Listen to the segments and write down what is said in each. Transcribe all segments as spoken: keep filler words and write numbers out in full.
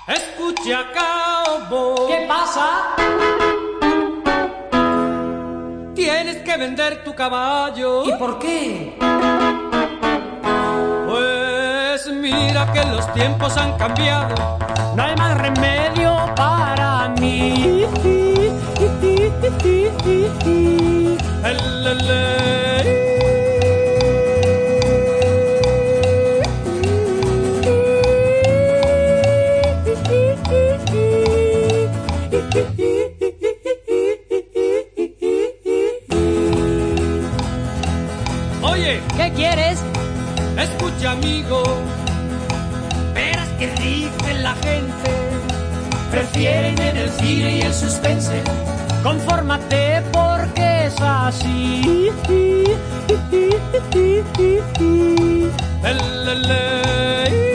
Escucha, cowboy. ¿Qué pasa? Tienes que vender tu caballo. ¿Y por qué? Pues mira que los tiempos han cambiado. No hay más remedio para mí. El, el, el. Oye, ¿Qué quieres? escucha, amigo, verás que dice la gente. Prefieren en el cine y el suspense. Confórmate porque es así. El, el, el.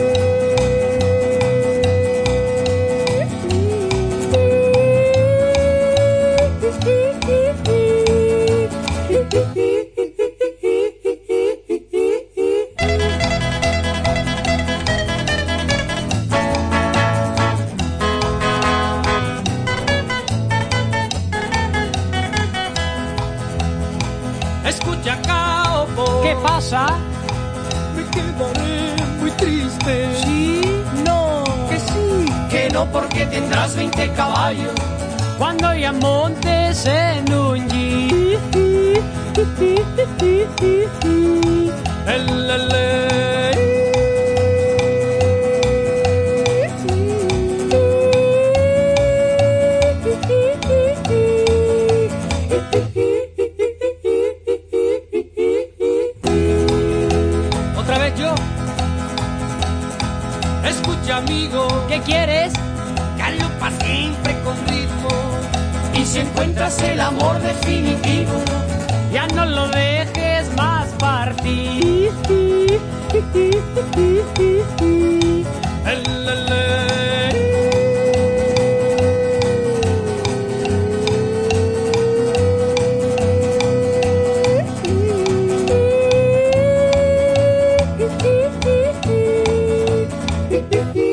Escucha, cowboy. ¿Qué pasa? Me quedaré muy triste. Sí, no, Que sí, que no, porque tendrás veinte caballos. cuando ya montes en un jeep. El, el, el. Otra vez yo. Escucha, amigo, ¿Qué quieres? galopa siempre con ritmo. Y si encuentras el amor definitivo, Ya no lo dejes más partir. el, el, el. Thank you.